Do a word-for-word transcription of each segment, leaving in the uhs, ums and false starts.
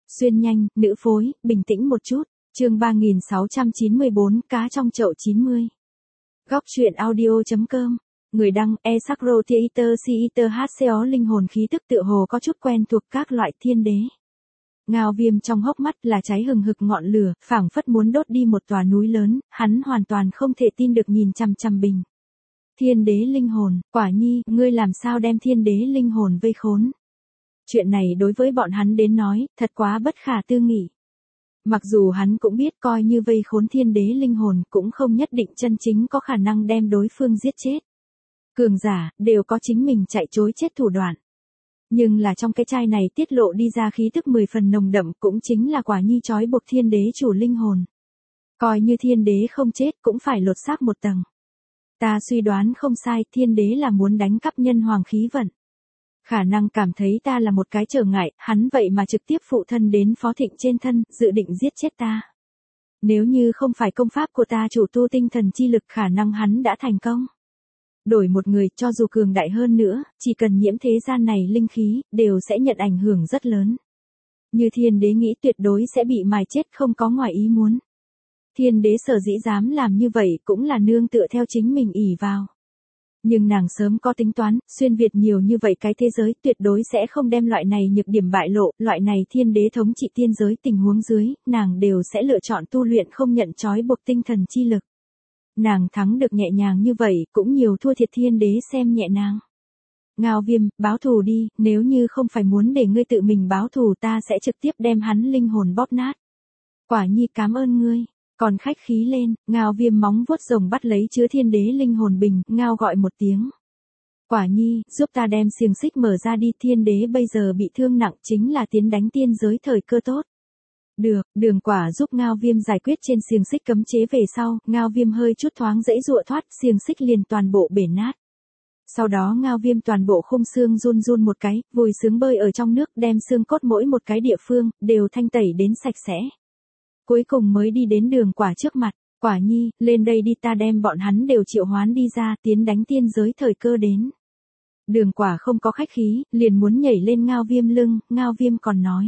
Xuyên nhanh, nữ phối, bình tĩnh một chút. Chương ba nghìn sáu trăm chín mươi bốn, cá trong chậu chín mươi. Góc truyện audio chấm com. Người đăng, Esakro Theater Theater hát xéo linh hồn khí tức tựa hồ có chút quen thuộc các loại thiên đế. Ngao Viêm trong hốc mắt là cháy hừng hực ngọn lửa, phảng phất muốn đốt đi một tòa núi lớn, hắn hoàn toàn không thể tin được nhìn chằm chằm Bình. Thiên đế linh hồn, Quả Nhi, ngươi làm sao đem thiên đế linh hồn vây khốn? Chuyện này đối với bọn hắn đến nói, thật quá bất khả tư nghị. Mặc dù hắn cũng biết coi như vây khốn thiên đế linh hồn cũng không nhất định chân chính có khả năng đem đối phương giết chết. Cường giả, đều có chính mình chạy chối chết thủ đoạn. Nhưng là trong cái chai này tiết lộ đi ra khí tức mười phần nồng đậm cũng chính là Quả Nhi trói buộc thiên đế chủ linh hồn. Coi như thiên đế không chết cũng phải lột xác một tầng. Ta suy đoán không sai, thiên đế là muốn đánh cắp nhân hoàng khí vận. Khả năng cảm thấy ta là một cái trở ngại, hắn vậy mà trực tiếp phụ thân đến Phó Thịnh trên thân, dự định giết chết ta. Nếu như không phải công pháp của ta chủ tu tinh thần chi lực khả năng hắn đã thành công. Đổi một người cho dù cường đại hơn nữa, chỉ cần nhiễm thế gian này linh khí, đều sẽ nhận ảnh hưởng rất lớn. Như thiên đế nghĩ tuyệt đối sẽ bị mài chết không có ngoài ý muốn. Thiên đế sở dĩ dám làm như vậy cũng là nương tựa theo chính mình ỷ vào. Nhưng nàng sớm có tính toán, xuyên Việt nhiều như vậy cái thế giới tuyệt đối sẽ không đem loại này nhược điểm bại lộ, loại này thiên đế thống trị tiên giới tình huống dưới, nàng đều sẽ lựa chọn tu luyện không nhận trói buộc tinh thần chi lực. Nàng thắng được nhẹ nhàng như vậy, cũng nhiều thua thiệt thiên đế xem nhẹ nàng. Ngao Viêm, báo thù đi, nếu như không phải muốn để ngươi tự mình báo thù ta sẽ trực tiếp đem hắn linh hồn bóp nát. Quả Nhi cảm ơn ngươi. Còn khách khí lên, Ngao Viêm móng vuốt rồng bắt lấy chứa thiên đế linh hồn bình, Ngao gọi một tiếng. Quả Nhi, giúp ta đem xiềng xích mở ra đi, thiên đế bây giờ bị thương nặng chính là tiến đánh tiên giới thời cơ tốt. Được, Đường Quả giúp Ngao Viêm giải quyết trên xiềng xích cấm chế về sau, Ngao Viêm hơi chút thoáng dễ dụa thoát, xiềng xích liền toàn bộ bể nát. Sau đó Ngao Viêm toàn bộ khung xương run run một cái, vùi sướng bơi ở trong nước đem xương cốt mỗi một cái địa phương, đều thanh tẩy đến sạch sẽ. Cuối cùng mới đi đến Đường Quả trước mặt, Quả Nhi, lên đây đi ta đem bọn hắn đều triệu hoán đi ra tiến đánh tiên giới thời cơ đến. Đường Quả không có khách khí, liền muốn nhảy lên Ngao Viêm lưng, Ngao Viêm còn nói.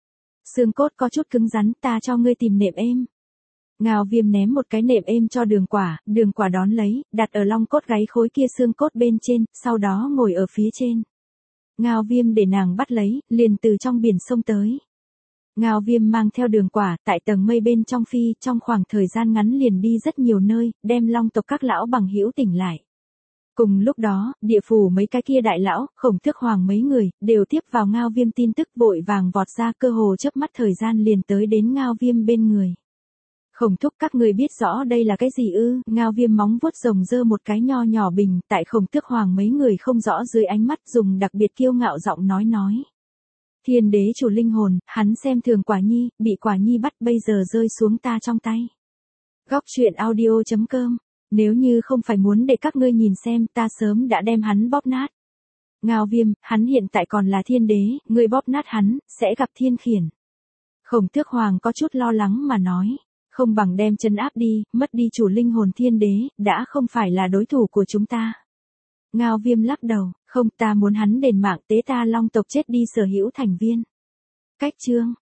Xương cốt có chút cứng rắn ta cho ngươi tìm nệm êm. Ngao Viêm ném một cái nệm êm cho Đường Quả, Đường Quả đón lấy, đặt ở long cốt gáy khối kia xương cốt bên trên, sau đó ngồi ở phía trên. Ngao Viêm để nàng bắt lấy, liền từ trong biển sông tới. Ngao Viêm mang theo Đường Quả, tại tầng mây bên trong phi, trong khoảng thời gian ngắn liền đi rất nhiều nơi, đem long tộc các lão bằng hữu tỉnh lại. Cùng lúc đó, địa phủ mấy cái kia đại lão, Khổng Tước Hoàng mấy người, đều tiếp vào Ngao Viêm tin tức vội vàng vọt ra cơ hồ chớp mắt thời gian liền tới đến Ngao Viêm bên người. Khổng Thúc các người biết rõ đây là cái gì ư, Ngao Viêm móng vuốt rồng giơ một cái nho nhỏ bình, tại Khổng Tước Hoàng mấy người không rõ dưới ánh mắt dùng đặc biệt kiêu ngạo giọng nói nói. Thiên đế chủ linh hồn, hắn xem thường Quả Nhi, bị Quả Nhi bắt bây giờ rơi xuống ta trong tay. Góc truyện audio chấm com. Nếu như không phải muốn để các ngươi nhìn xem ta sớm đã đem hắn bóp nát. Ngao Viêm, hắn hiện tại còn là thiên đế, ngươi bóp nát hắn, sẽ gặp thiên khiển. Khổng Tước Hoàng có chút lo lắng mà nói. Không bằng đem chân áp đi, mất đi chủ linh hồn thiên đế, đã không phải là đối thủ của chúng ta. Ngao Viêm lắc đầu, không ta muốn hắn đền mạng tế ta long tộc chết đi sở hữu thành viên. Cách chương.